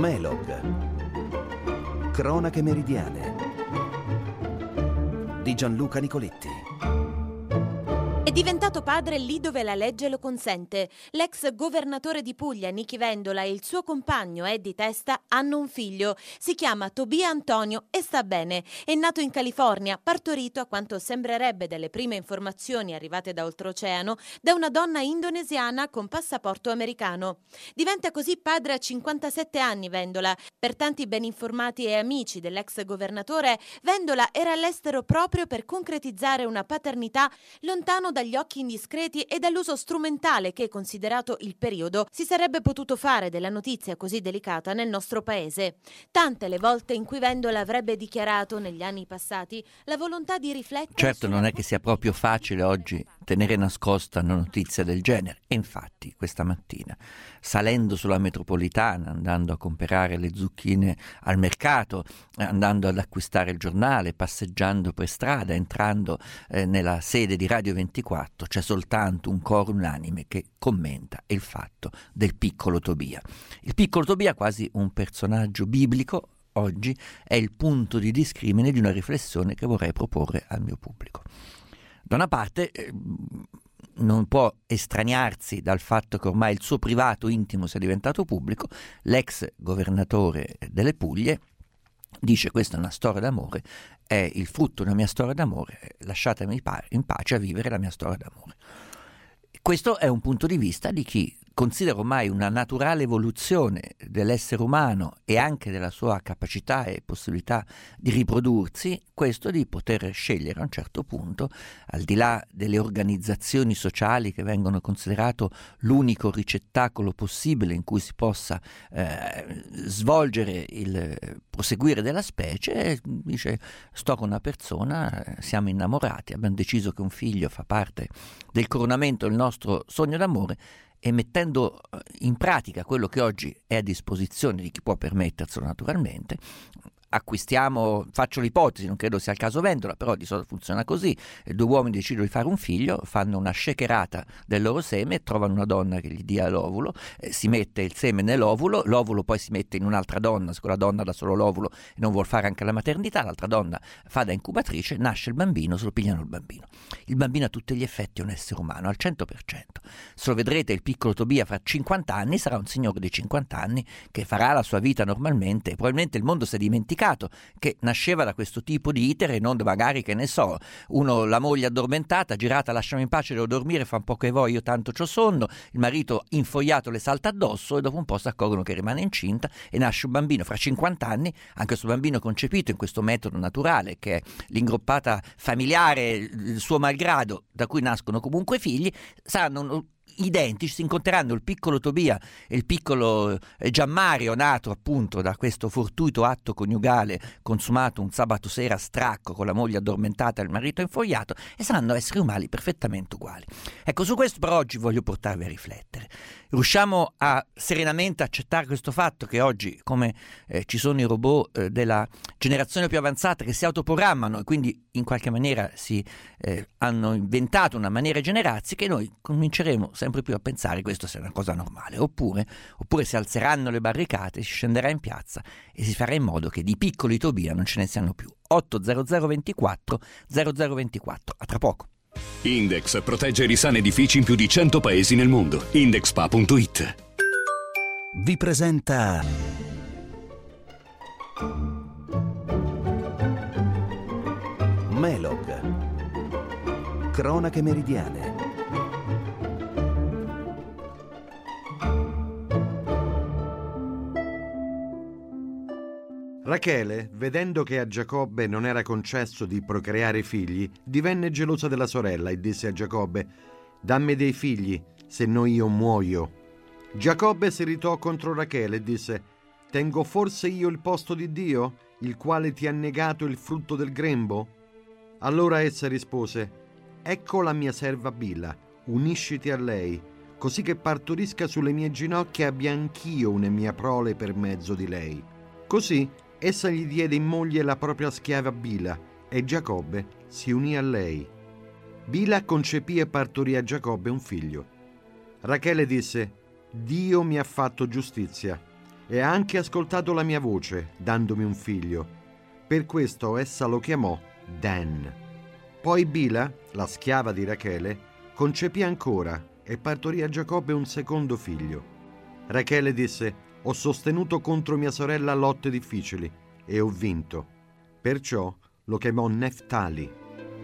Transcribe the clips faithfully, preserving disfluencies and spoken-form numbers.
Melog. Cronache meridiane di Gianluca Nicoletti. È diventato padre lì dove la legge lo consente. L'ex governatore di Puglia, Nichi Vendola, e il suo compagno Eddie Testa hanno un figlio. Si chiama Tobia Antonio e sta bene. È nato in California, partorito, a quanto sembrerebbe dalle prime informazioni arrivate da oltreoceano, da una donna indonesiana con passaporto americano. Diventa così padre a cinquantasette anni Vendola. Per tanti ben informati e amici dell'ex governatore, Vendola era all'estero proprio per concretizzare una paternità lontano dagli occhi indiscreti e dall'uso strumentale che, considerato il periodo, si sarebbe potuto fare della notizia così delicata nel nostro paese. Tante le volte in cui Vendola avrebbe dichiarato negli anni passati la volontà di riflettere. Certo, non è che sia proprio facile oggi tenere nascosta una notizia del genere. E infatti questa mattina, salendo sulla metropolitana, andando a comprare le zucchine al mercato, andando ad acquistare il giornale, passeggiando per strada, entrando eh, nella sede di Radio ventiquattro, c'è soltanto un coro unanime che commenta il fatto del piccolo Tobia. Il piccolo Tobia, quasi un personaggio biblico, oggi è il punto di discrimine di una riflessione che vorrei proporre al mio pubblico. Da una parte eh, non può estraniarsi dal fatto che ormai il suo privato intimo sia diventato pubblico. L'ex governatore delle Puglie dice: questa è una storia d'amore, è il frutto della mia storia d'amore, lasciatemi in pace a vivere la mia storia d'amore. Questo è un punto di vista di chi considera ormai una naturale evoluzione dell'essere umano e anche della sua capacità e possibilità di riprodursi, questo di poter scegliere a un certo punto, al di là delle organizzazioni sociali che vengono considerato l'unico ricettacolo possibile in cui si possa eh, svolgere il proseguire della specie, dice: sto con una persona, siamo innamorati, abbiamo deciso che un figlio fa parte del coronamento del nostro sogno d'amore, e mettendo in pratica quello che oggi è a disposizione di chi può permetterselo naturalmente, acquistiamo, faccio l'ipotesi, non credo sia il caso Vendola, però di solito funziona così: due uomini decidono di fare un figlio, fanno una shakerata del loro seme, trovano una donna che gli dia l'ovulo, eh, si mette il seme nell'ovulo, l'ovulo poi si mette in un'altra donna, se quella donna dà solo l'ovulo e non vuol fare anche la maternità, l'altra donna fa da incubatrice, nasce il bambino, se lo pigliano il bambino. Il bambino a tutti gli effetti è un essere umano, al cento per cento. Se lo vedrete il piccolo Tobia fra cinquanta anni, sarà un signore di cinquanta anni che farà la sua vita normalmente, e probabilmente il mondo si è dimenticato che nasceva da questo tipo di iter e non magari, che ne so, uno, la moglie addormentata, girata, lasciami in pace, devo dormire, fa un po' che vuoi, io tanto c'ho sonno, il marito infogliato le salta addosso e dopo un po' si accorgono che rimane incinta e nasce un bambino fra cinquanta anni, anche questo bambino concepito in questo metodo naturale che è l'ingroppata familiare, il suo malgrado, da cui nascono comunque figli, saranno identici, si incontreranno il piccolo Tobia e il piccolo Gianmario, nato appunto da questo fortuito atto coniugale consumato un sabato sera a stracco con la moglie addormentata e il marito infogliato, e saranno esseri umani perfettamente uguali. Ecco, su questo per oggi voglio portarvi a riflettere. Riusciamo a serenamente accettare questo fatto che oggi, come eh, ci sono i robot eh, della generazione più avanzata che si autoprogrammano e quindi in qualche maniera si eh, hanno inventato una maniera di generarsi, che noi cominceremo sempre più a pensare che questo sia una cosa normale, oppure, oppure si alzeranno le barricate, si scenderà in piazza e si farà in modo che di piccoli Tobia non ce ne siano più. otto zero zero ventiquattro zero zero ventiquattro, a tra poco. Index protegge i risani edifici in più di cento paesi nel mondo. Indexpa punto it vi presenta Melog. Cronache meridiane. Rachele, vedendo che a Giacobbe non era concesso di procreare figli, divenne gelosa della sorella e disse a Giacobbe: dammi dei figli, se no io muoio. Giacobbe si ritò contro Rachele e disse: tengo forse io il posto di Dio, il quale ti ha negato il frutto del grembo? Allora essa rispose: ecco la mia serva Bila, unisciti a lei, così che partorisca sulle mie ginocchia e abbia anch'io una mia prole per mezzo di lei. Così essa gli diede in moglie la propria schiava Bila, e Giacobbe si unì a lei. Bila concepì e partorì a Giacobbe un figlio. Rachele disse: Dio mi ha fatto giustizia, e ha anche ascoltato la mia voce, dandomi un figlio. Per questo essa lo chiamò Dan. Poi Bila, la schiava di Rachele, concepì ancora e partorì a Giacobbe un secondo figlio. Rachele disse: «Ho sostenuto contro mia sorella lotte difficili e ho vinto». Perciò lo chiamò Neftali.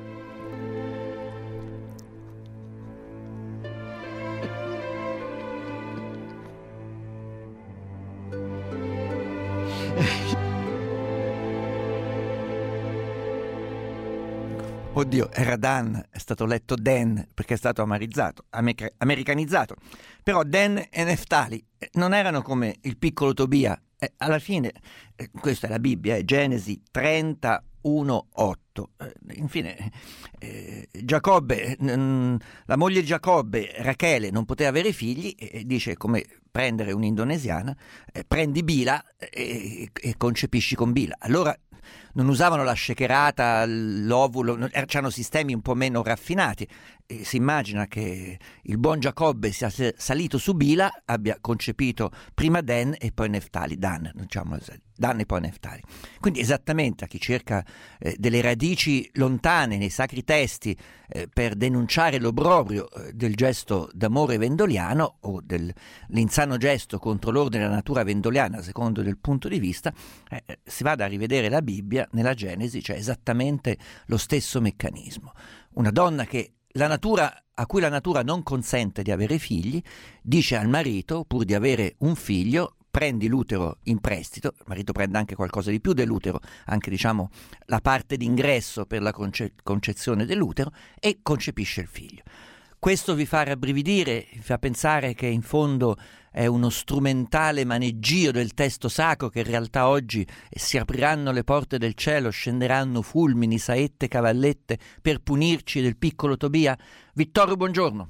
Oddio, era Dan, è stato letto Dan perché è stato amarizzato, amer- americanizzato. Però Dan e Neftali non erano come il piccolo Tobia. Eh, alla fine, eh, questa è la Bibbia, è Genesi trentauno otto. Eh, infine, eh, Giacobbe, mh, la moglie di Giacobbe, Rachele, non poteva avere figli e dice come prendere un'indonesiana, eh, prendi Bila e, e concepisci con Bila. Allora non usavano la shakerata, l'ovulo, c'erano sistemi un po' meno raffinati. E si immagina che il buon Giacobbe sia salito su Bila, abbia concepito prima Dan e poi Neftali, Dan, diciamo, Dan e poi Neftali. Quindi esattamente a chi cerca eh, delle radici lontane nei sacri testi eh, per denunciare l'obbrobrio eh, del gesto d'amore vendoliano o dell'insano gesto contro l'ordine della natura vendoliana secondo il punto di vista, eh, si vada a rivedere la Bibbia. Nella Genesi c'è esattamente lo stesso meccanismo. Una donna che la natura, a cui la natura non consente di avere figli, dice al marito, pur di avere un figlio, prendi l'utero in prestito, il marito prende anche qualcosa di più dell'utero, anche diciamo la parte d'ingresso per la conce- concezione dell'utero, e concepisce il figlio. Questo vi fa rabbrividire, vi fa pensare che in fondo è uno strumentale maneggio del testo sacro, che in realtà oggi si apriranno le porte del cielo, scenderanno fulmini, saette, cavallette per punirci del piccolo Tobia. Vittorio, buongiorno.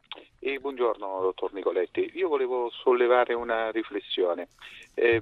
E buongiorno dottor Nicoletti, io volevo sollevare una riflessione. Eh,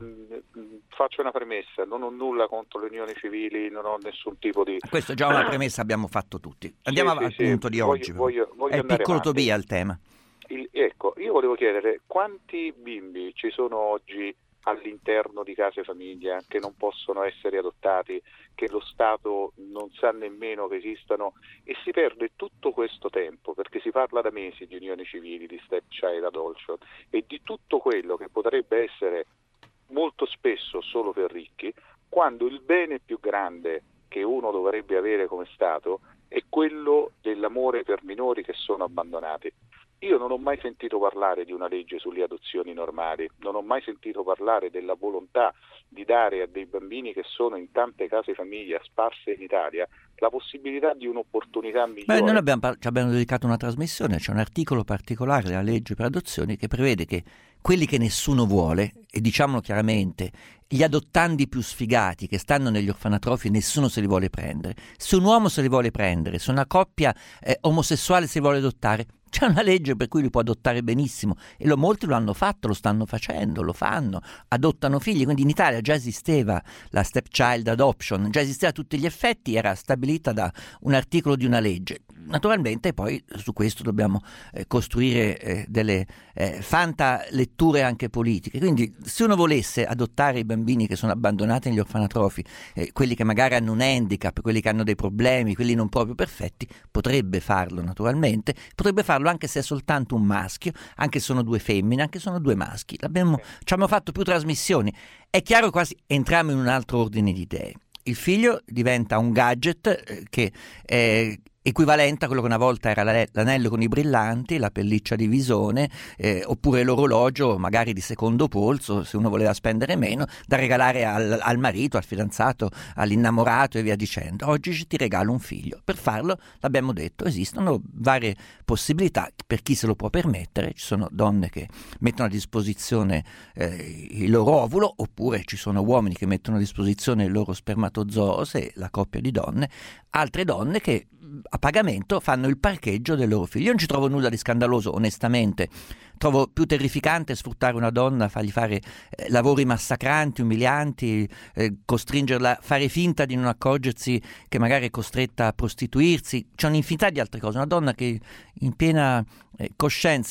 faccio una premessa: non ho nulla contro le unioni civili, non ho nessun tipo di... Questa è già una premessa, abbiamo fatto tutti. Andiamo sì, al sì, punto sì. di Voglio, oggi. Voglio, voglio è il piccolo avanti. Tobia il tema. Il, ecco, io volevo chiedere quanti bimbi ci sono oggi all'interno di case famiglia che non possono essere adottati, che lo Stato non sa nemmeno che esistano, e si perde tutto questo tempo perché si parla da mesi di unioni civili, di stepchild adoption e di tutto quello che potrebbe essere molto spesso solo per ricchi, quando il bene più grande che uno dovrebbe avere come Stato è quello dell'amore per minori che sono abbandonati. Io non ho mai sentito parlare di una legge sulle adozioni normali, non ho mai sentito parlare della volontà di dare a dei bambini che sono in tante case famiglia sparse in Italia la possibilità di un'opportunità migliore. Beh, noi abbiamo, ci abbiamo dedicato una trasmissione, c'è un articolo particolare della legge per adozioni che prevede che quelli che nessuno vuole, e diciamolo chiaramente, gli adottandi più sfigati che stanno negli orfanatrofi, nessuno se li vuole prendere. Se un uomo se li vuole prendere, se una coppia eh, omosessuale si vuole adottare, c'è una legge per cui li può adottare benissimo, e lo, molti lo hanno fatto, lo stanno facendo, lo fanno, adottano figli. Quindi in Italia già esisteva la stepchild adoption, già esisteva a tutti gli effetti, era stabilita da un articolo di una legge. Naturalmente poi su questo dobbiamo eh, costruire eh, delle eh, fanta letture anche politiche. Quindi se uno volesse adottare i bambini che sono abbandonati negli orfanatrofi, eh, quelli che magari hanno un handicap, quelli che hanno dei problemi, quelli non proprio perfetti, potrebbe farlo naturalmente, potrebbe farlo anche se è soltanto un maschio, anche se sono due femmine, anche se sono due maschi. L'abbiamo, ci abbiamo fatto più trasmissioni. È chiaro che quasi entriamo in un altro ordine di idee. Il figlio diventa un gadget eh, che è equivalente a quello che una volta era l'anello con i brillanti, la pelliccia di visone, eh, oppure l'orologio magari di secondo polso, se uno voleva spendere meno, da regalare al, al marito, al fidanzato, all'innamorato e via dicendo. Oggi ti regalo un figlio. Per farlo, l'abbiamo detto, esistono varie possibilità per chi se lo può permettere. Ci sono donne che mettono a disposizione eh, il loro ovulo, oppure ci sono uomini che mettono a disposizione il loro spermatozoo, se la coppia di donne, altre donne che a pagamento fanno il parcheggio del loro figlio. Io non ci trovo nulla di scandaloso, onestamente. Trovo più terrificante sfruttare una donna, fargli fare eh, lavori massacranti, umilianti, eh, costringerla a fare finta di non accorgersi che magari è costretta a prostituirsi. C'è un'infinità di altre cose. Una donna che in piena eh, coscienza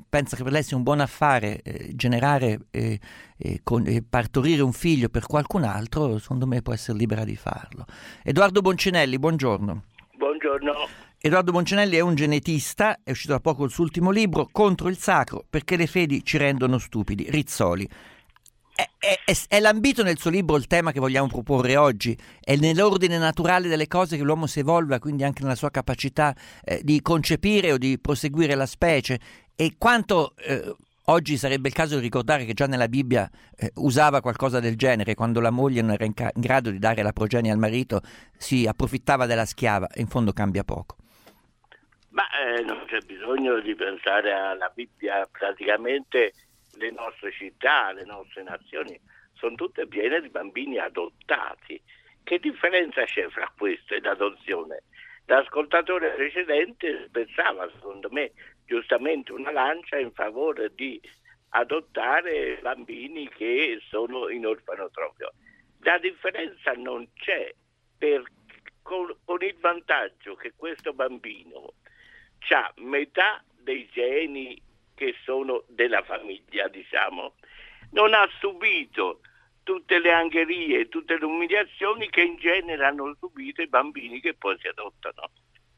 pensa che per lei sia un buon affare eh, generare e eh, eh, partorire un figlio per qualcun altro, secondo me può essere libera di farlo. Edoardo Boncinelli, buongiorno. Buongiorno. Edoardo Boncinelli è un genetista, è uscito da poco il suo ultimo libro, Contro il sacro, perché le fedi ci rendono stupidi, Rizzoli. È, è, è lambito nel suo libro il tema che vogliamo proporre oggi, è nell'ordine naturale delle cose che l'uomo si evolve, quindi anche nella sua capacità eh, di concepire o di proseguire la specie, e quanto eh, oggi sarebbe il caso di ricordare che già nella Bibbia eh, usava qualcosa del genere, quando la moglie non era in, ca- in grado di dare la progenie al marito, si approfittava della schiava, e in fondo cambia poco. Ma eh, non c'è bisogno di pensare alla Bibbia, praticamente le nostre città, le nostre nazioni sono tutte piene di bambini adottati. Che differenza c'è fra questo e l'adozione? L'ascoltatore precedente pensava, secondo me, giustamente una lancia in favore di adottare bambini che sono in orfanotrofio. La differenza non c'è, per, con, con il vantaggio che questo bambino ha metà dei geni che sono della famiglia, diciamo, non ha subito tutte le angherie, tutte le umiliazioni che in genere hanno subito i bambini che poi si adottano.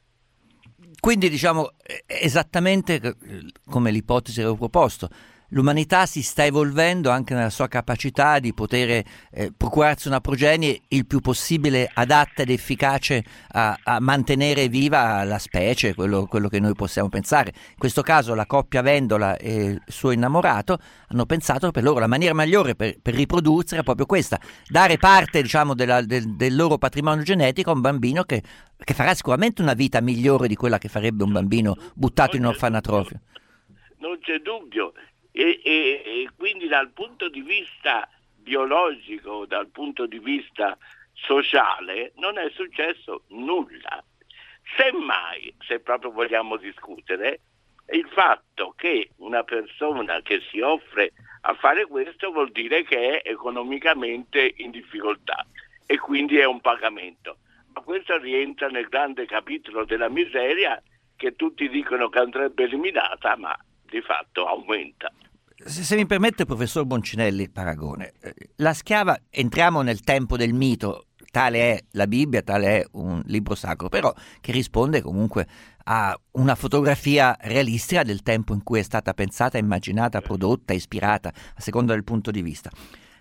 Quindi diciamo esattamente come l'ipotesi che avevo proposto, l'umanità si sta evolvendo anche nella sua capacità di poter eh, procurarsi una progenie il più possibile adatta ed efficace a, a mantenere viva la specie, quello, quello che noi possiamo pensare. In questo caso la coppia Vendola e il suo innamorato hanno pensato che per loro la maniera migliore per, per riprodursi era proprio questa, dare parte, diciamo, della, del, del loro patrimonio genetico a un bambino che, che farà sicuramente una vita migliore di quella che farebbe un bambino buttato in orfanotrofio. Non c'è dubbio. E, e, e quindi dal punto di vista biologico, dal punto di vista sociale, non è successo nulla. Semmai, se proprio vogliamo discutere, il fatto che una persona che si offre a fare questo vuol dire che è economicamente in difficoltà e quindi è un pagamento. Ma questo rientra nel grande capitolo della miseria, che tutti dicono che andrebbe eliminata, ma di fatto aumenta. Se, se mi permette, professor Boncinelli, il paragone, la schiava, entriamo nel tempo del mito, tale è la Bibbia, tale è un libro sacro, però che risponde comunque a una fotografia realistica del tempo in cui è stata pensata, immaginata, prodotta, ispirata, a seconda del punto di vista.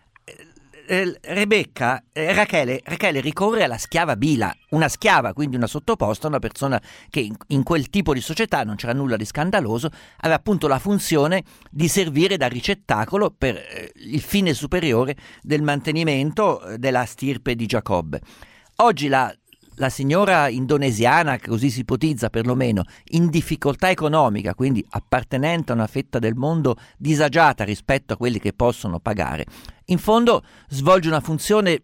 Eh, Rebecca, eh, Rachele, Rachele ricorre alla schiava Bila, una schiava, quindi una sottoposta, una persona che in, in quel tipo di società non c'era nulla di scandaloso, aveva appunto la funzione di servire da ricettacolo per eh, il fine superiore del mantenimento eh, della stirpe di Giacobbe. Oggi la La signora indonesiana, che così si ipotizza perlomeno, in difficoltà economica, quindi appartenente a una fetta del mondo disagiata rispetto a quelli che possono pagare, in fondo svolge una funzione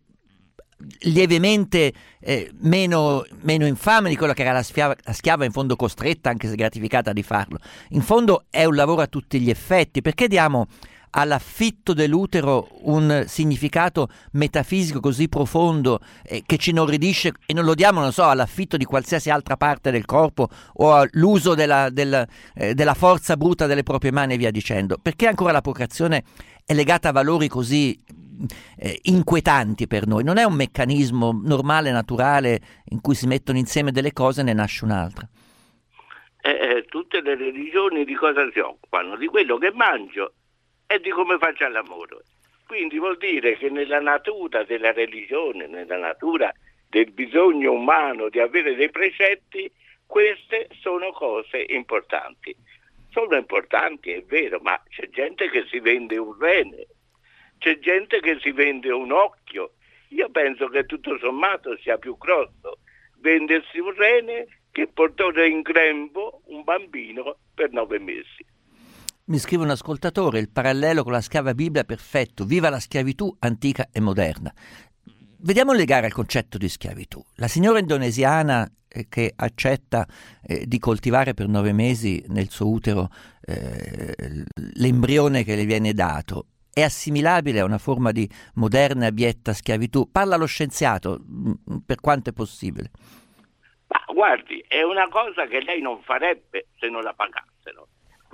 lievemente eh, meno, meno infame di quella che era la schiava, la schiava in fondo costretta, anche se gratificata, di farlo. In fondo è un lavoro a tutti gli effetti. Perché diamo all'affitto dell'utero un significato metafisico così profondo eh, che ci inorridisce, e non lo diamo, non so, all'affitto di qualsiasi altra parte del corpo o all'uso della, della, eh, della forza bruta delle proprie mani e via dicendo? Perché ancora la procreazione è legata a valori così eh, inquietanti per noi? Non è un meccanismo normale, naturale, in cui si mettono insieme delle cose e ne nasce un'altra? Eh, eh, tutte le religioni di cosa si occupano? Di quello che mangio e di come faccio l'amore. Quindi vuol dire che nella natura della religione, nella natura del bisogno umano di avere dei precetti, queste sono cose importanti. Sono importanti, è vero, ma c'è gente che si vende un rene, c'è gente che si vende un occhio. Io penso che tutto sommato sia più grosso vendersi un rene che portare in grembo un bambino per nove mesi. Mi scrive un ascoltatore: il parallelo con la schiava Bibbia è perfetto, viva la schiavitù antica e moderna. Vediamo legare al concetto di schiavitù. La signora indonesiana eh, che accetta eh, di coltivare per nove mesi nel suo utero eh, l'embrione che le viene dato è assimilabile a una forma di moderna e abietta schiavitù? Parla lo scienziato, mh, per quanto è possibile. Ma guardi, è una cosa che lei non farebbe se non la pagassero.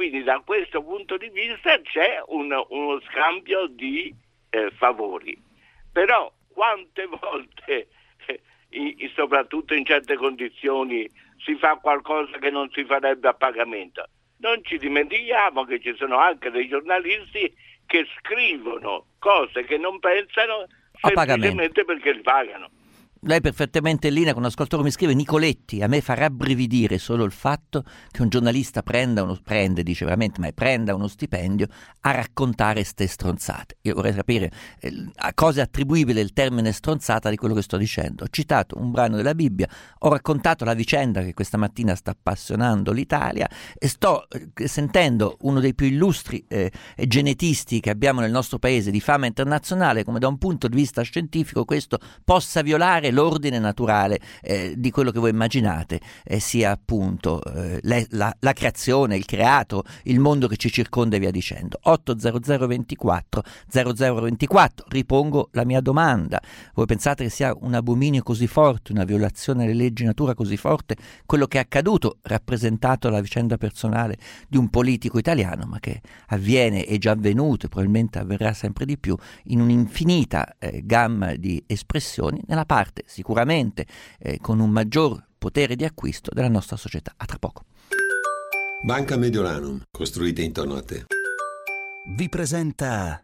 quindi da questo punto di vista c'è un, uno scambio di eh, favori. Però quante volte, eh, in, soprattutto in certe condizioni, si fa qualcosa che non si farebbe a pagamento? Non ci dimentichiamo che ci sono anche dei giornalisti che scrivono cose che non pensano semplicemente perché li pagano. Lei è perfettamente in linea con un ascoltatore, mi scrive: Nicoletti, a me fa rabbrividire solo il fatto che un giornalista prenda uno prende, dice veramente, ma prenda uno stipendio a raccontare ste stronzate. Io vorrei capire eh, a cosa è attribuibile il termine stronzata di quello che sto dicendo. Ho citato un brano della Bibbia, ho raccontato la vicenda che questa mattina sta appassionando l'Italia e sto eh, sentendo uno dei più illustri eh, genetisti che abbiamo nel nostro paese di fama internazionale, come da un punto di vista scientifico questo possa violare l'ordine naturale eh, di quello che voi immaginate eh, sia appunto eh, le, la, la creazione, il creato, il mondo che ci circonda e via dicendo. otto zero zero ventiquattro zero zero ventiquattro, ripongo la mia domanda: voi pensate che sia un abominio così forte, una violazione delle leggi natura così forte quello che è accaduto, rappresentato la vicenda personale di un politico italiano, ma che avviene, è già avvenuto e probabilmente avverrà sempre di più in un'infinita eh, gamma di espressioni nella parte sicuramente eh, con un maggior potere di acquisto della nostra società. A tra poco. Banca Mediolanum, costruita intorno a te. Vi presenta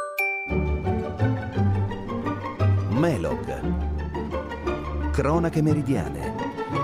Melog, cronache meridiane.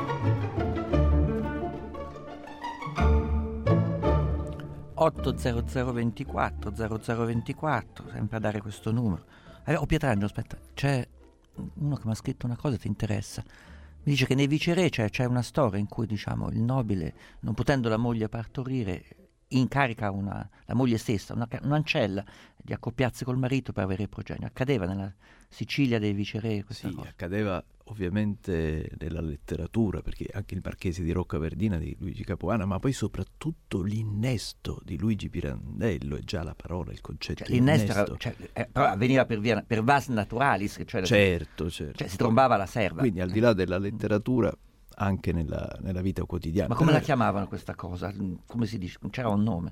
otto zero zero ventiquattro zero zero ventiquattro, sempre a dare questo numero. Eh, oh Pietrangelo, aspetta, c'è uno che mi ha scritto una cosa, ti interessa? Mi dice che nei Viceré c'è, c'è una storia in cui, diciamo, il nobile, non potendo la moglie partorire, incarica una, la moglie stessa, una, un'ancella, di accoppiarsi col marito per avere progenio. Accadeva nella Sicilia dei Viceré questa sì, cosa? Accadeva ovviamente nella letteratura, perché anche il Marchese di Roccaverdina di Luigi Capuana, ma poi soprattutto l'innesto di Luigi Pirandello, è già la parola, il concetto cioè, l'innesto innesto. era, cioè, eh, però avveniva per, via, per vas naturalis, cioè, certo, certo. Cioè, si trombava la serva. Quindi al di là della letteratura, anche nella, nella vita quotidiana. Ma come però, la chiamavano questa cosa? Come si dice? C'era un nome?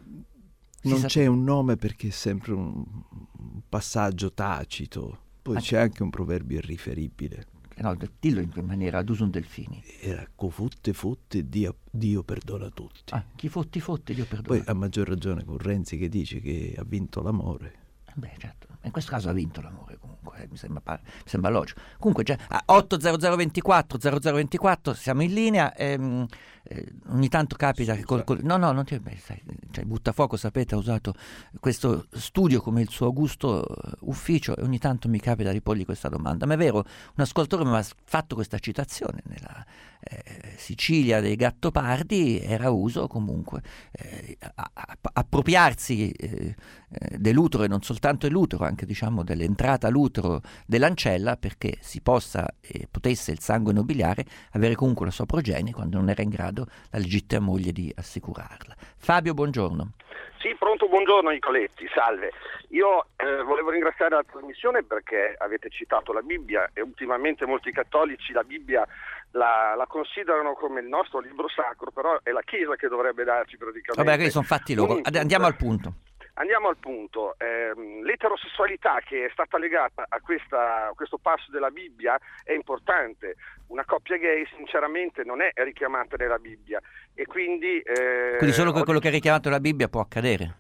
Si non sa... c'è un nome perché è sempre un, un passaggio tacito. Poi ah, c'è anche un proverbio irriferibile. No, dillo in maniera ad usum Delfini. Era cofutte fotte, Dio, Dio perdona tutti. Ah, chi fotti fotti, Dio perdona. Poi a maggior ragione con Renzi che dice che ha vinto l'amore. Beh, certo, in questo caso ha vinto l'amore comunque, eh, mi, sembra, mi sembra logico. Comunque già a otto zero zero ventiquattro zero zero ventiquattro siamo in linea, ehm, eh, ogni tanto capita che col, col, no no non ti, beh, sai, cioè, Buttafuoco, sapete, ha usato questo studio come il suo augusto ufficio e ogni tanto mi capita di porgli questa domanda. Ma è vero, un ascoltatore mi ha fatto questa citazione: nella eh, Sicilia dei Gattopardi era uso comunque eh, a, a, appropriarsi eh, dell'utero, e non soltanto dell'utero, anche diciamo dell'entrata all'utero dell'ancella, perché si possa e potesse il sangue nobiliare avere comunque la sua progenie quando non era in grado la legittima moglie di assicurarla. Fabio, buongiorno. Sì, pronto, buongiorno Nicoletti, salve. Io eh, volevo ringraziare la trasmissione perché avete citato la Bibbia e ultimamente molti cattolici la Bibbia la, la considerano come il nostro libro sacro, però è la Chiesa che dovrebbe darci praticamente. Vabbè, che sono fatti loro. Andiamo al punto. Andiamo al punto. Eh, l'eterosessualità che è stata legata a, questa, a questo passo della Bibbia è importante. Una coppia gay sinceramente non è richiamata nella Bibbia e quindi... Eh, quindi solo quello che è richiamato nella Bibbia può accadere?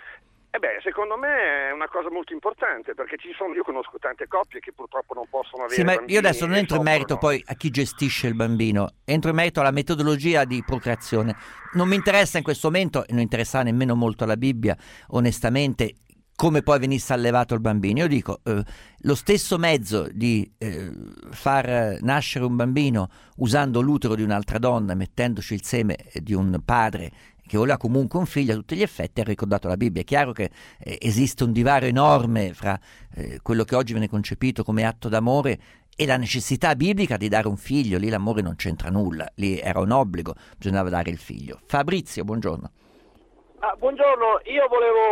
Eh beh, secondo me è una cosa molto importante, perché ci sono, io conosco tante coppie che purtroppo non possono avere sì, ma bambini. Io adesso non entro in merito soffrono. poi a chi gestisce il bambino, entro in merito alla metodologia di procreazione. Non mi interessa in questo momento, e non interessa nemmeno molto alla Bibbia, onestamente, come poi venisse allevato il bambino. Io dico, eh, lo stesso mezzo di eh, far nascere un bambino usando l'utero di un'altra donna, mettendoci il seme di un padre che voleva comunque un figlio, a tutti gli effetti ha ricordato la Bibbia. È chiaro che eh, esiste un divario enorme fra eh, quello che oggi viene concepito come atto d'amore e la necessità biblica di dare un figlio. Lì l'amore non c'entra nulla, lì era un obbligo, bisognava dare il figlio. Fabrizio, buongiorno. Ah, buongiorno, io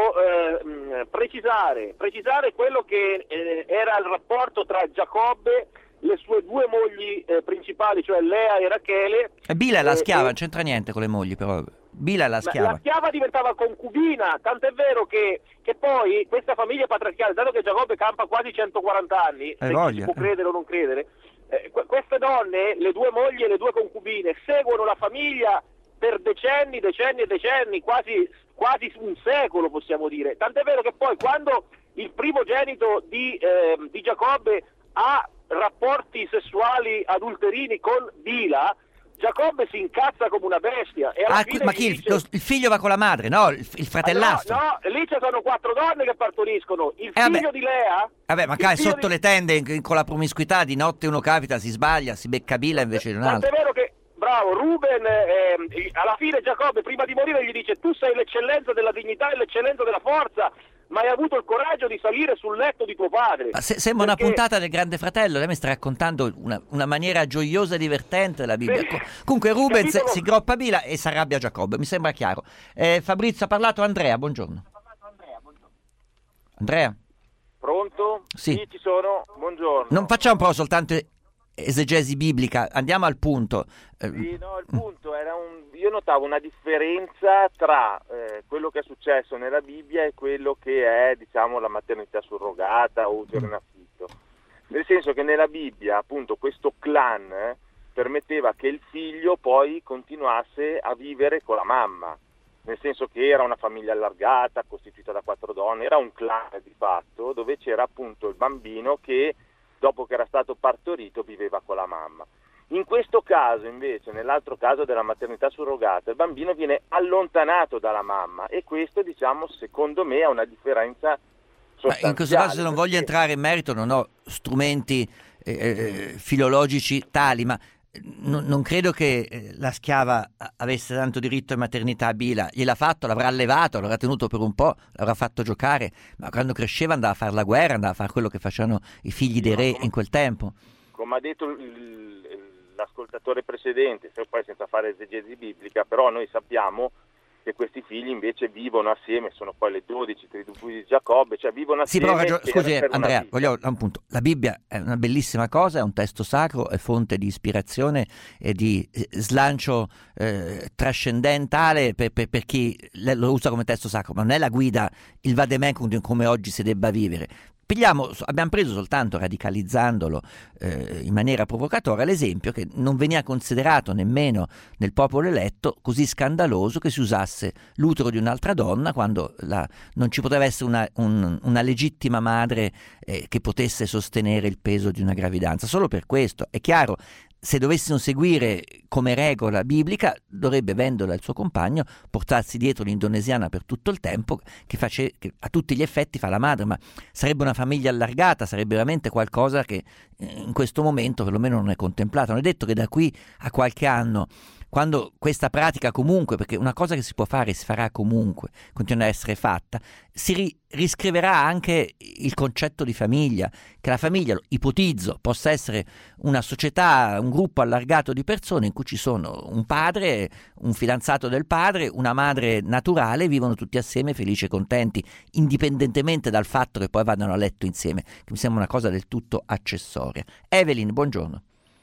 volevo eh, precisare, precisare quello che eh, era il rapporto tra Giacobbe, le sue due mogli eh, principali, cioè Lea e Rachele. E Bila è la eh, schiava, e... non c'entra niente con le mogli, però Bila è la schiava. La schiava diventava concubina, tant'è vero che, che poi questa famiglia patriarcale, dato che Giacobbe campa quasi centoquaranta anni, se voglia. si può credere o non credere, eh, queste donne, le due mogli e le due concubine, seguono la famiglia per decenni, decenni e decenni, quasi, quasi un secolo possiamo dire. Tant'è vero che poi quando il primogenito di, eh, di Giacobbe ha rapporti sessuali adulterini con Bila, Giacobbe si incazza come una bestia. E alla Ah, fine ma chi? dice... Lo- il figlio va con la madre, no? Il, il fratellastro. No, no, lì ci sono quattro donne che partoriscono. Il Eh, figlio vabbè. di Lea... Vabbè, ma il cai figlio sotto di- le tende in- in- con la promiscuità, di notte uno capita, si sbaglia, si becca Bila invece di un altro. Tant'è vero che, bravo, Ruben, ehm, alla fine Giacobbe prima di morire gli dice: tu sei l'eccellenza della dignità e l'eccellenza della forza, ma hai avuto il coraggio di salire sul letto di tuo padre. Ma se- sembra Perché- una puntata del Grande Fratello, lei mi sta raccontando una, una maniera gioiosa e divertente della Bibbia. Sì. Co- Comunque Rubens Capitolo- si groppa Bila e si arrabbia Giacobbe, mi sembra chiaro. Eh, Fabrizio ha parlato, Andrea, buongiorno. Andrea? Pronto? Sì. Sì, ci sono. Buongiorno. Non facciamo però soltanto esegesi biblica, andiamo al punto. Eh, Sì, no, il punto era un... Io notavo una differenza tra eh, quello che è successo nella Bibbia e quello che è, diciamo, la maternità surrogata o utero in affitto. Nel senso che nella Bibbia, appunto, questo clan eh, permetteva che il figlio poi continuasse a vivere con la mamma. Nel senso che era una famiglia allargata, costituita da quattro donne, era un clan di fatto, dove c'era appunto il bambino che, dopo che era stato partorito, viveva con la mamma. In questo caso, invece, nell'altro caso della maternità surrogata, il bambino viene allontanato dalla mamma e questo, diciamo, secondo me, ha una differenza sostanziale. in questo caso, se non voglio perché- entrare in merito, non ho strumenti eh, eh, filologici tali, ma non, non credo che eh, la schiava a- avesse tanto diritto in maternità a Bila. Gliel'ha fatto, l'avrà allevato, l'avrà tenuto per un po', l'avrà fatto giocare, ma quando cresceva andava a fare la guerra, andava a fare quello che facevano i figli dei re in quel tempo. Come ha detto il- il- l'ascoltatore precedente, se poi senza fare esegesi biblica, però noi sappiamo che questi figli invece vivono assieme, sono poi le dodici tribù di Giacobbe, cioè vivono Sì, assieme. però ragio- per- scusi per una Andrea, vita. voglio un punto. La Bibbia è una bellissima cosa, è un testo sacro, è fonte di ispirazione e di eh, slancio eh, trascendentale per, per- per chi le- lo usa come testo sacro, ma non è la guida, il vademecum come oggi si debba vivere. Pigliamo, abbiamo preso soltanto, radicalizzandolo eh, in maniera provocatoria, l'esempio che non veniva considerato nemmeno nel popolo eletto così scandaloso che si usasse l'utero di un'altra donna quando la- non ci poteva essere una, un- una legittima madre eh, che potesse sostenere il peso di una gravidanza. Solo per questo, è chiaro, se dovessimo seguire come regola biblica, dovrebbe Vendola e il suo compagno portarsi dietro l'indonesiana per tutto il tempo, che, face, che a tutti gli effetti fa la madre, ma sarebbe una famiglia allargata, sarebbe veramente qualcosa che eh, in questo momento perlomeno non è contemplato. Non è detto che da qui a qualche anno, quando questa pratica comunque, perché una cosa che si può fare si farà comunque, continua a essere fatta, si ri- riscriverà anche il concetto di famiglia, che la famiglia, lo ipotizzo, possa essere una società, un gruppo allargato di persone in cui ci sono un padre, un fidanzato del padre, una madre naturale, vivono tutti assieme felici e contenti, indipendentemente dal fatto che poi vadano a letto insieme, che mi sembra una cosa del tutto accessoria. Evelyn, buongiorno.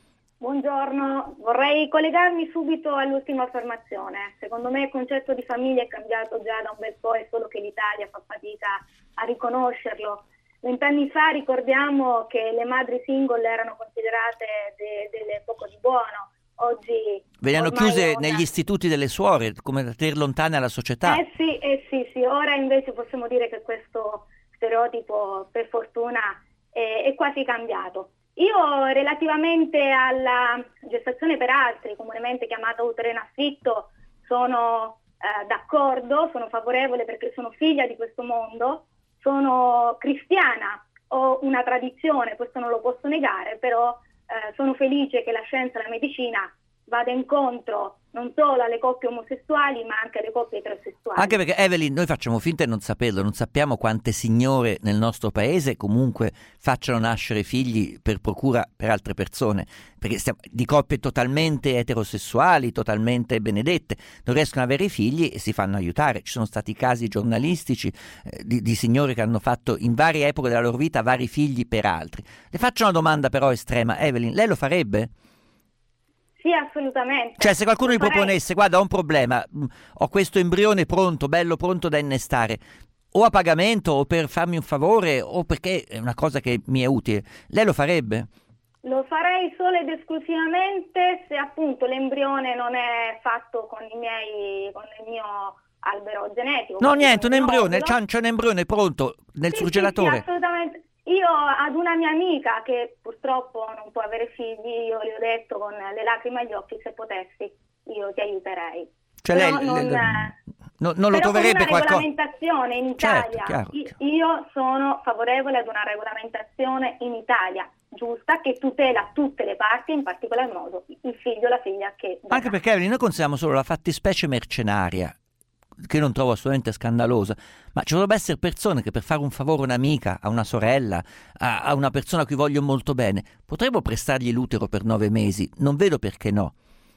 Buongiorno, vorrei collegarmi subito all'ultima affermazione. Secondo me il concetto di famiglia è cambiato già da un bel po', è solo che l'Italia fa fatica a riconoscerlo. Vent'anni fa ricordiamo che le madri single erano considerate de- delle poco di buono. Oggi Venivano ormai chiuse è una- negli istituti delle suore, come da tenere lontane alla società. Eh sì, eh sì, sì, ora invece possiamo dire che questo stereotipo per fortuna è, è quasi cambiato. Io relativamente alla gestazione per altri, comunemente chiamata utero in affitto, sono eh, d'accordo, sono favorevole perché sono figlia di questo mondo, sono cristiana, ho una tradizione, questo non lo posso negare, però eh, sono felice che la scienza e la medicina vada incontro non solo alle coppie omosessuali ma anche alle coppie eterosessuali. Anche perché, Evelyn, noi facciamo finta di non saperlo, non sappiamo quante signore nel nostro paese comunque facciano nascere figli per procura per altre persone, perché stiamo di coppie totalmente eterosessuali, totalmente benedette, non riescono ad avere i figli e si fanno aiutare. Ci sono stati casi giornalistici eh, di, di signore che hanno fatto in varie epoche della loro vita vari figli per altri. Le faccio una domanda però estrema, Evelyn, lei lo farebbe? Sì, assolutamente. Cioè, se qualcuno mi Farei... proponesse, guarda, ho un problema, ho questo embrione pronto, bello pronto da innestare, o a pagamento, o per farmi un favore, o perché è una cosa che mi è utile, lei lo farebbe? Lo farei solo ed esclusivamente se appunto l'embrione non è fatto con i miei, con il mio albero genetico. No, niente, un embrione, c'è, c'è un embrione pronto nel sì, surgelatore. Sì, sì, assolutamente. Io ad una mia amica che purtroppo non può avere figli, io le ho detto con le lacrime agli occhi, se potessi io ti aiuterei. Cioè Però lei non, le, no, non lo però troverebbe con una qualcosa? regolamentazione in Certo, Italia, chiaro, io, chiaro. io sono favorevole ad una regolamentazione in Italia giusta che tutela tutte le parti, in particolar modo il figlio e la figlia che... Anche perché Evelyn, noi consideriamo solo la fattispecie mercenaria, che non trovo assolutamente scandalosa, ma ci dovrebbero essere persone che per fare un favore a un'amica, a una sorella, a, a una persona a cui voglio molto bene, potrebbero prestargli l'utero per nove mesi, non vedo perché no.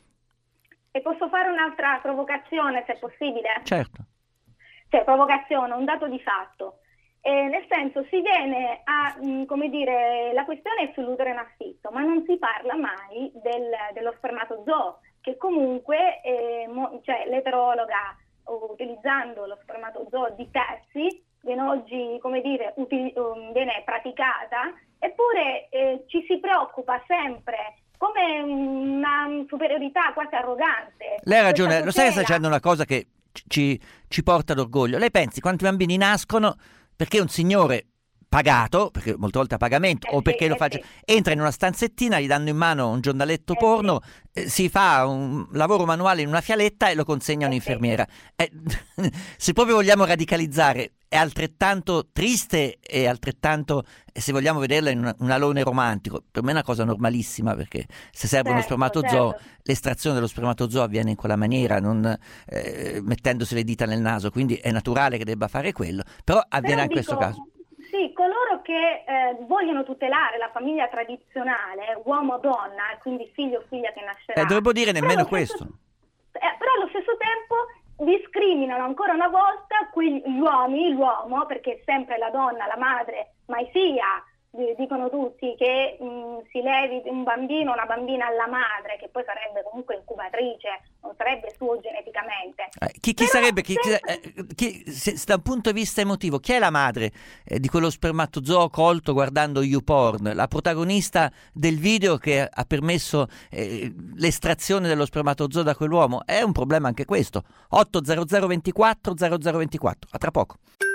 E posso fare un'altra provocazione, se è possibile? Certo. Cioè, provocazione, un dato di fatto. Eh, nel senso, si viene a, mh, come dire, la questione è sull'utero in affitto, ma non si parla mai del, dello spermatozoo, che comunque, eh, mo, cioè, l'eterologa, utilizzando lo spermatozoo di terzi, viene oggi, come dire, util- um, viene praticata, eppure eh, ci si preoccupa sempre come una superiorità quasi arrogante. Lei ha ragione, Questa lo sai che sta tutela- dicendo una cosa che ci, ci porta d'orgoglio. Lei pensi quanti bambini nascono perché un signore pagato, perché molte volte a pagamento, Eh o sì, perché lo eh faccia, sì. entra in una stanzettina, gli danno in mano un giornaletto Eh porno, eh, si fa un lavoro manuale in una fialetta e lo consegna a un'infermiera. Eh, se proprio vogliamo radicalizzare, è altrettanto triste e altrettanto, eh, se vogliamo vederla in una- un alone romantico, per me è una cosa normalissima, perché se serve uno Certo, spermatozoo, certo. l'estrazione dello spermatozoo avviene in quella maniera, non eh, mettendosi le dita nel naso, quindi è naturale che debba fare quello, però avviene Però anche in questo dico, caso. Sì, coloro che eh, vogliono tutelare la famiglia tradizionale, uomo-donna, e quindi figlio o figlia che nascerà. Eh, dovrebbe dire però nemmeno allo stesso- questo. eh, però allo stesso tempo discriminano ancora una volta quegli uomini, l'uomo, perché è sempre la donna, la madre, mai sia, di- dicono tutti, che mh, si levi un bambino o una bambina alla madre, che poi sarebbe comunque incubatrice, non sarebbe suo geneticamente. Eh, chi, chi Però sarebbe, chi, chi- sempre- eh, chi- se, se da un punto di vista emotivo, chi è la madre eh, di quello spermatozoo colto guardando YouPorn? La protagonista del video che ha permesso eh, l'estrazione dello spermatozoo da quell'uomo? È un problema anche questo. otto zero zero ventiquattro zero zero ventiquattro. A tra poco.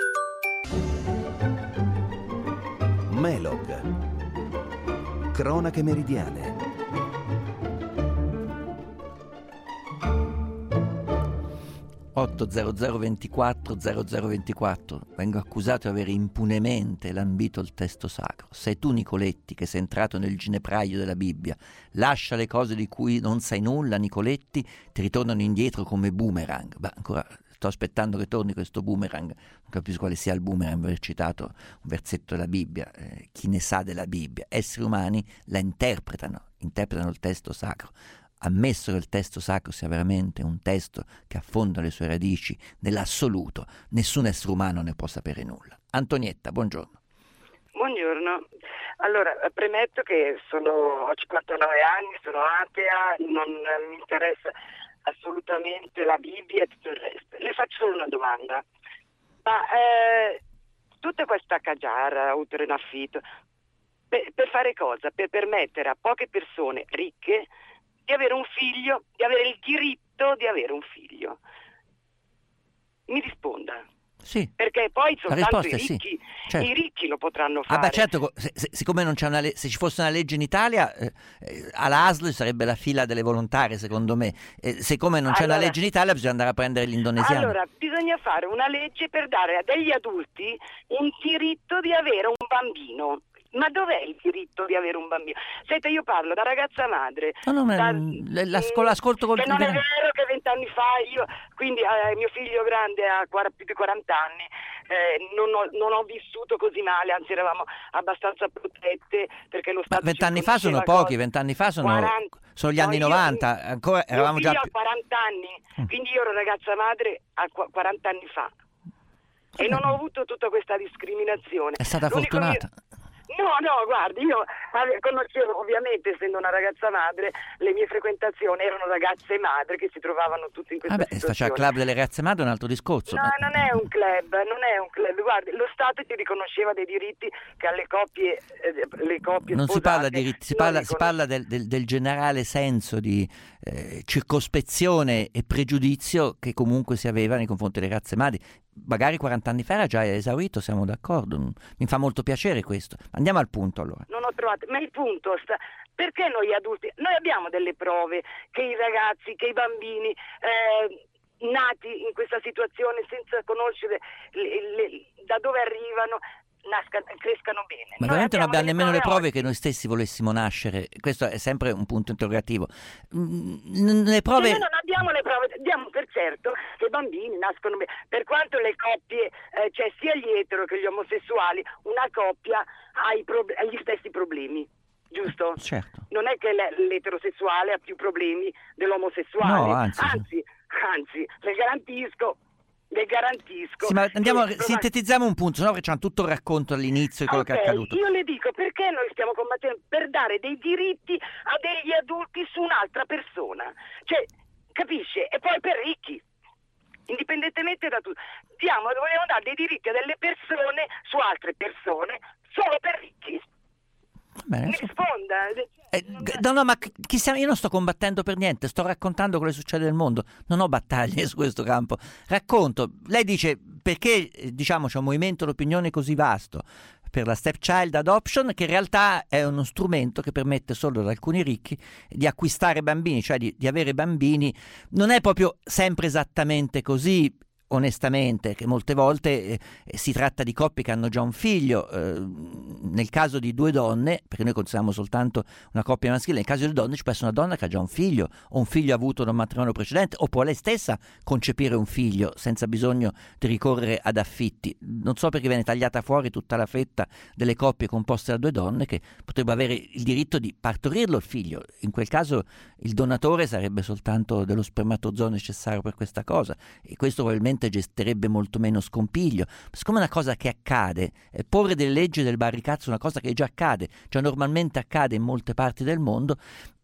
Melog. Cronache meridiane. otto zero zero ventiquattro zero zero ventiquattro. Vengo accusato di aver impunemente lambito il testo sacro. Sei tu, Nicoletti, che sei entrato nel ginepraio della Bibbia. Lascia le cose di cui non sai nulla, Nicoletti, ti ritornano indietro come boomerang. Beh, ancora sto aspettando che torni questo boomerang. Non capisco quale sia il boomerang, aver citato un versetto della Bibbia. Eh, chi ne sa della Bibbia? Esseri umani la interpretano, interpretano il testo sacro. Ammesso che il testo sacro sia veramente un testo che affonda le sue radici nell'assoluto, nessun essere umano ne può sapere nulla. Antonietta, buongiorno. Buongiorno. Allora, premetto che sono, ho cinquantanove anni, sono atea, non mi interessa assolutamente la Bibbia e tutto il resto. Le faccio solo una domanda. Ma eh, tutta questa cagiara, utero in affitto, per, per fare cosa? Per permettere a poche persone ricche di avere un figlio, di avere il diritto di avere un figlio. Mi risponda. Sì. Perché poi La soltanto i risposta è sì. ricchi, Certo. i ricchi lo potranno Ah fare. beh, certo, se, se- siccome non c'è una le- se ci fosse una legge in Italia, eh, eh, all'A S L sarebbe la fila delle volontarie, secondo me. Eh, siccome non c'è una Allora- legge in Italia, bisogna andare a prendere l'indonesiano. Allora, bisogna fare una legge per dare a degli adulti un diritto di avere un bambino. Ma dov'è il diritto di avere un bambino? Senta, io parlo da ragazza madre. No, no, ma da- l- l'asco- l'ascolto col Che non è vero che vent'anni fa io, quindi eh, mio figlio grande ha quar- più di quaranta anni, eh, non, ho, non ho vissuto così male, anzi eravamo abbastanza protette perché lo Ma Stato ci vent'anni fa sono riconosceva pochi, cose. vent'anni fa sono, quaranta sono gli No, anni io- novanta, ancora eravamo Mio già figlio più... ha quaranta anni, quindi io ero ragazza madre a qu- quaranta anni fa. E non ho avuto tutta questa discriminazione. È stata L'unico fortunata. mio- No, no, guardi, io conoscevo, ovviamente, essendo una ragazza madre, le mie frequentazioni erano ragazze madri che si trovavano tutte in questa Vabbè, situazione. faceva il club delle ragazze madri, è un altro discorso. No, ma... non è un club, non è un club. Guardi, lo Stato ti riconosceva dei diritti che alle coppie, eh, le coppie non sposate si parla di diritti, si parla, si riconos- parla del, del, del generale senso di eh, circospezione e pregiudizio che comunque si aveva nei confronti delle ragazze madri. Magari quaranta anni fa era già esaurito, siamo d'accordo, mi fa molto piacere questo. Andiamo al punto allora. Non ho trovato, ma il punto sta, perché noi adulti, noi abbiamo delle prove che i ragazzi, che i bambini eh, nati in questa situazione senza conoscere le, le, da dove arrivano, nascano, crescano bene. Ma Noi veramente non abbiamo nemmeno le prove oggi. che noi stessi volessimo nascere, questo è sempre un punto interrogativo. Mm, le prove... Cioè, noi non abbiamo le prove, diamo per certo che i bambini nascono bene. Per quanto le coppie, eh, cioè sia gli etero che gli omosessuali, una coppia ha, i prob- ha gli stessi problemi. Giusto? Certo. Non è che l- l'eterosessuale ha più problemi dell'omosessuale, No, anzi. anzi, anzi, le garantisco, le garantisco. Sì, ma andiamo, che- sintetizziamo un punto, sennò facciamo tutto il racconto all'inizio di quello Ok, che è accaduto. io le dico perché noi stiamo combattendo per dare dei diritti a degli adulti su un'altra persona, cioè, capisce? E poi per ricchi, indipendentemente da tutto, diamo, vogliamo dare dei diritti a delle persone su altre persone solo per ricchi. Bene, Mi so- risponda. Eh, g- no, no, ma chi chi siamo? Io non sto combattendo per niente, sto raccontando quello che succede nel mondo, non ho battaglie su questo campo. Racconto, lei dice perché eh, diciamo c'è un movimento d'opinione così vasto per la stepchild adoption, che in realtà è uno strumento che permette solo ad alcuni ricchi di acquistare bambini, cioè di, di avere bambini. Non è proprio sempre esattamente così, onestamente, che molte volte eh, si tratta di coppie che hanno già un figlio. Eh, nel caso di due donne, perché noi consideriamo soltanto una coppia maschile, nel caso di due donne ci può essere una donna che ha già un figlio o un figlio avuto da un matrimonio precedente, o può lei stessa concepire un figlio senza bisogno di ricorrere ad affitti. Non so perché viene tagliata fuori tutta la fetta delle coppie composte da due donne che potrebbero avere il diritto di partorirlo il figlio. In quel caso il donatore sarebbe soltanto dello spermatozoo necessario per questa cosa, e questo probabilmente gestirebbe molto meno scompiglio. Siccome è una cosa che accade, eh, porre delle leggi del barricazzo è una cosa che già accade, già normalmente accade in molte parti del mondo,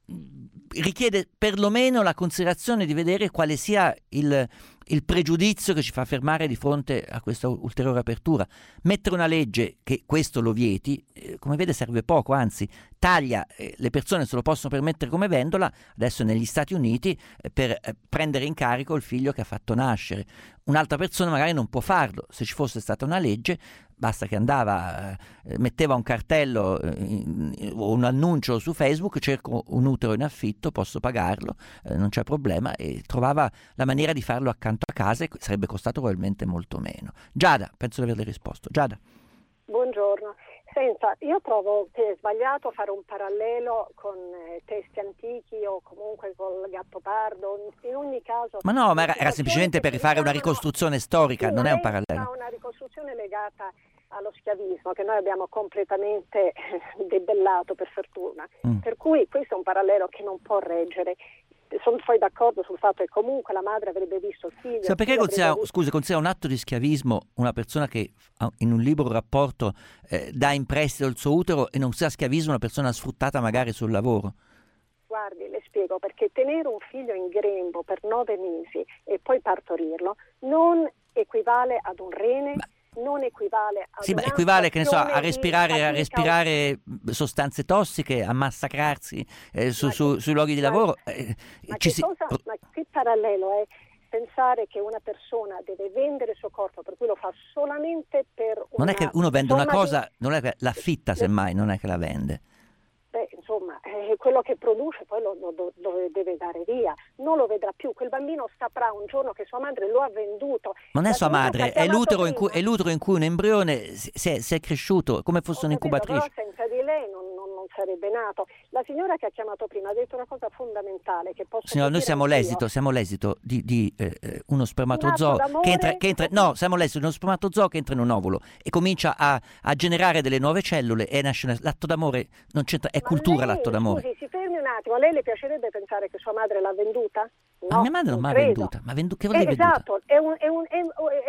richiede perlomeno la considerazione di vedere quale sia il, il pregiudizio che ci fa fermare di fronte a questa ulteriore apertura. Mettere una legge che questo lo vieti, eh, come vede, serve poco, anzi taglia, eh, le persone se lo possono permettere come vendola, adesso negli Stati Uniti, eh, per eh, prendere in carico il figlio che ha fatto nascere. Un'altra persona magari non può farlo. Se ci fosse stata una legge, basta che andava, eh, metteva un cartello o eh, un annuncio su Facebook: cerco un utero in affitto, posso pagarlo, eh, non c'è problema, e trovava la maniera di farlo accanto a casa, e sarebbe costato probabilmente molto meno. Giada, penso di averle risposto. Giada. Buongiorno. Senza, io trovo che è sbagliato fare un parallelo con eh, testi antichi o comunque col Gattopardo, in ogni caso... Ma no, ma era, era semplicemente per fare una ricostruzione storica, Sì, non è un lei fa parallelo. una ricostruzione legata allo schiavismo che noi abbiamo completamente debellato, per fortuna. Mm. Per cui questo è un parallelo che non può reggere. Sono poi d'accordo sul fatto che comunque la madre avrebbe visto il figlio. Sa perché il figlio considera, avrebbe visto- scusi, considera un atto di schiavismo una persona che ha- in un libero rapporto eh, dà in prestito il suo utero, e non sia schiavismo una persona sfruttata magari sul lavoro? Guardi, le spiego, perché tenere un figlio in grembo per nove mesi e poi partorirlo non equivale ad un rene, non equivale ad Sì, ma equivale, che ne so, a un'azione di respirare, a fatica respirare sostanze tossiche, a massacrarsi eh, su, su- sui luoghi di lavoro. eh, Ma ci che si- cosa, ma che parallelo è pensare che una persona deve vendere il suo corpo, per cui lo fa solamente per una Non è che uno vende una somma di- cosa, non è che l'affitta semmai, non è che la vende. Beh, insomma, eh, quello che produce poi lo, lo- lo- lo deve dare via, non lo vedrà più. Quel bambino saprà un giorno che sua madre lo ha venduto. Non è La sua signora che ha madre, è chiamato l'utero, in cui, prima- è l'utero in cui un embrione si si è, si è cresciuto, come fosse Ho capito, un'incubatrice. però senza di lei non, non- non sarebbe nato. La signora che ha chiamato prima ha detto una cosa fondamentale che posso Signora, noi dire siamo anch'io. l'esito, siamo l'esito di, di, eh, eh, uno spermatozoo Un atto che entra, d'amore. che entra, no, siamo l'esito di uno spermatozoo che entra in un ovulo e comincia a, a generare delle nuove cellule, e nasce una- l'atto d'amore non c'entra, è Ma cultura lei, l'atto d'amore. Scusi, si fermi un attimo, a lei le piacerebbe pensare che sua madre l'ha venduta? No, Ma mia madre non mi ha credo. venduta, ma vendu- che vuol Eh, dire venduta? esatto, è un, è un- è- è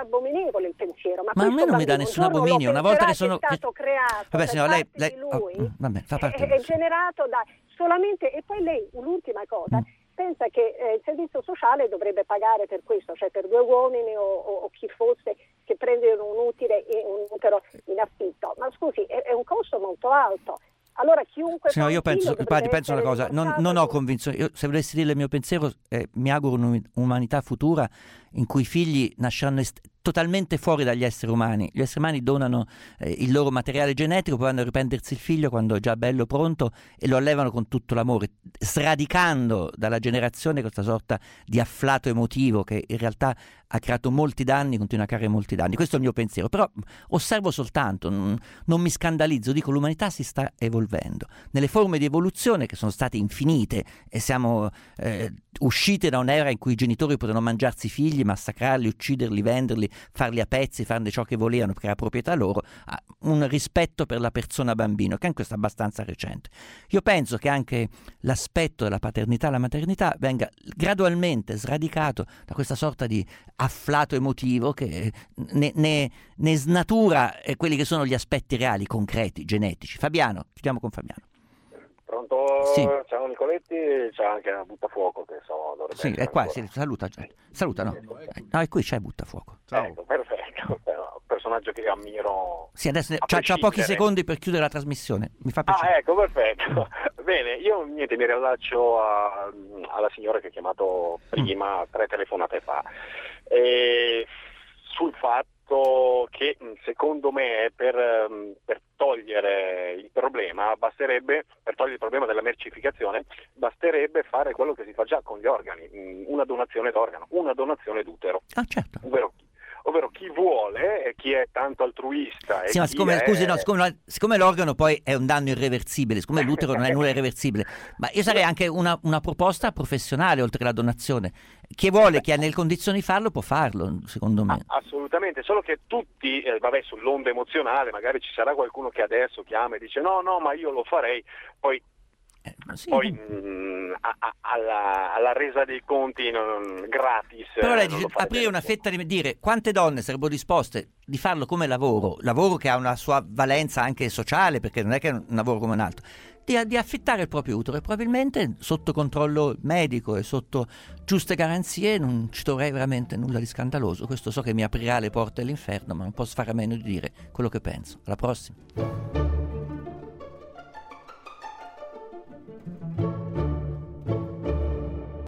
abominevole il pensiero. Ma, ma a me non mi dà nessun abominio. Una volta che sono. È stato creato vabbè, signora, lei, lei... di lui, oh, vabbè, fa parte è, è generato da solamente. E poi lei, un'ultima cosa. Mm. Pensa che eh, il servizio sociale dovrebbe pagare per questo, cioè per due uomini o, o, o chi fosse che prendono un utile e un utero in affitto. Ma scusi, è, è un costo molto alto. Allora chiunque... Sì, no, io penso, guardi, penso una cosa, non, non ho convinzione. Io, se volessi dire il mio pensiero, eh, mi auguro un'umanità futura in cui i figli nasceranno est- totalmente fuori dagli esseri umani. Gli esseri umani donano eh, il loro materiale genetico, poi vanno a riprendersi il figlio quando è già bello pronto e lo allevano con tutto l'amore, sradicando dalla generazione questa sorta di afflato emotivo che in realtà ha creato molti danni, continua a creare molti danni. Questo è il mio pensiero, però osservo soltanto, non, non mi scandalizzo, dico l'umanità si sta evolvendo nelle forme di evoluzione che sono state infinite e siamo eh, usciti da un'era in cui i genitori potevano mangiarsi i figli, massacrarli, ucciderli, venderli, farli a pezzi, farne ciò che volevano perché era proprietà loro, a un rispetto per la persona bambino, che anche questo è abbastanza recente. Io penso che anche l'aspetto della paternità e la maternità venga gradualmente sradicato da questa sorta di afflato emotivo che ne, ne, ne snatura eh, quelli che sono gli aspetti reali, concreti, genetici. Fabiano, chiudiamo con Fabiano. Pronto? Sì. Ciao Nicoletti, c'è anche Buttafuoco che so dovrebbe sì, è qua, sì, saluta, saluta no? No, è qui, c'è Buttafuoco. Ciao. Ecco, perfetto, un personaggio che ammiro. Sì, adesso c'ha, c'ha pochi secondi per chiudere la trasmissione, mi fa piacere. Ah, ecco, perfetto. Bene, io niente, mi riallaccio a, alla signora che ha chiamato prima, mm. tre telefonate fa, e sul fatto che secondo me per, per togliere il problema basterebbe, per togliere il problema della mercificazione, basterebbe fare quello che si fa già con gli organi, una donazione d'organo, una donazione d'utero. Ah, certo. Ovvero, ovvero chi vuole e chi è tanto altruista. E sì, ma siccome, è... scusi, no, siccome, siccome l'organo poi è un danno irreversibile, siccome l'utero non è nulla irreversibile, ma io sarei anche una, una proposta professionale oltre alla donazione. Chi vuole, chi ha nelle condizioni di farlo, può farlo, secondo me. Ah, assolutamente, solo che tutti, eh, vabbè, sull'onda emozionale, magari ci sarà qualcuno che adesso chiama e dice no, no, ma io lo farei, poi... Eh, sì. Poi mh, a, a, alla, alla resa dei conti non, gratis. Però lei dice aprire una fetta di dire quante donne sarebbero disposte di farlo come lavoro, lavoro che ha una sua valenza anche sociale, perché non è che è un lavoro come un altro, di, di affittare il proprio utero e probabilmente sotto controllo medico e sotto giuste garanzie non ci troverei veramente nulla di scandaloso. Questo so che mi aprirà le porte dell'inferno, ma non posso fare a meno di dire quello che penso. Alla prossima.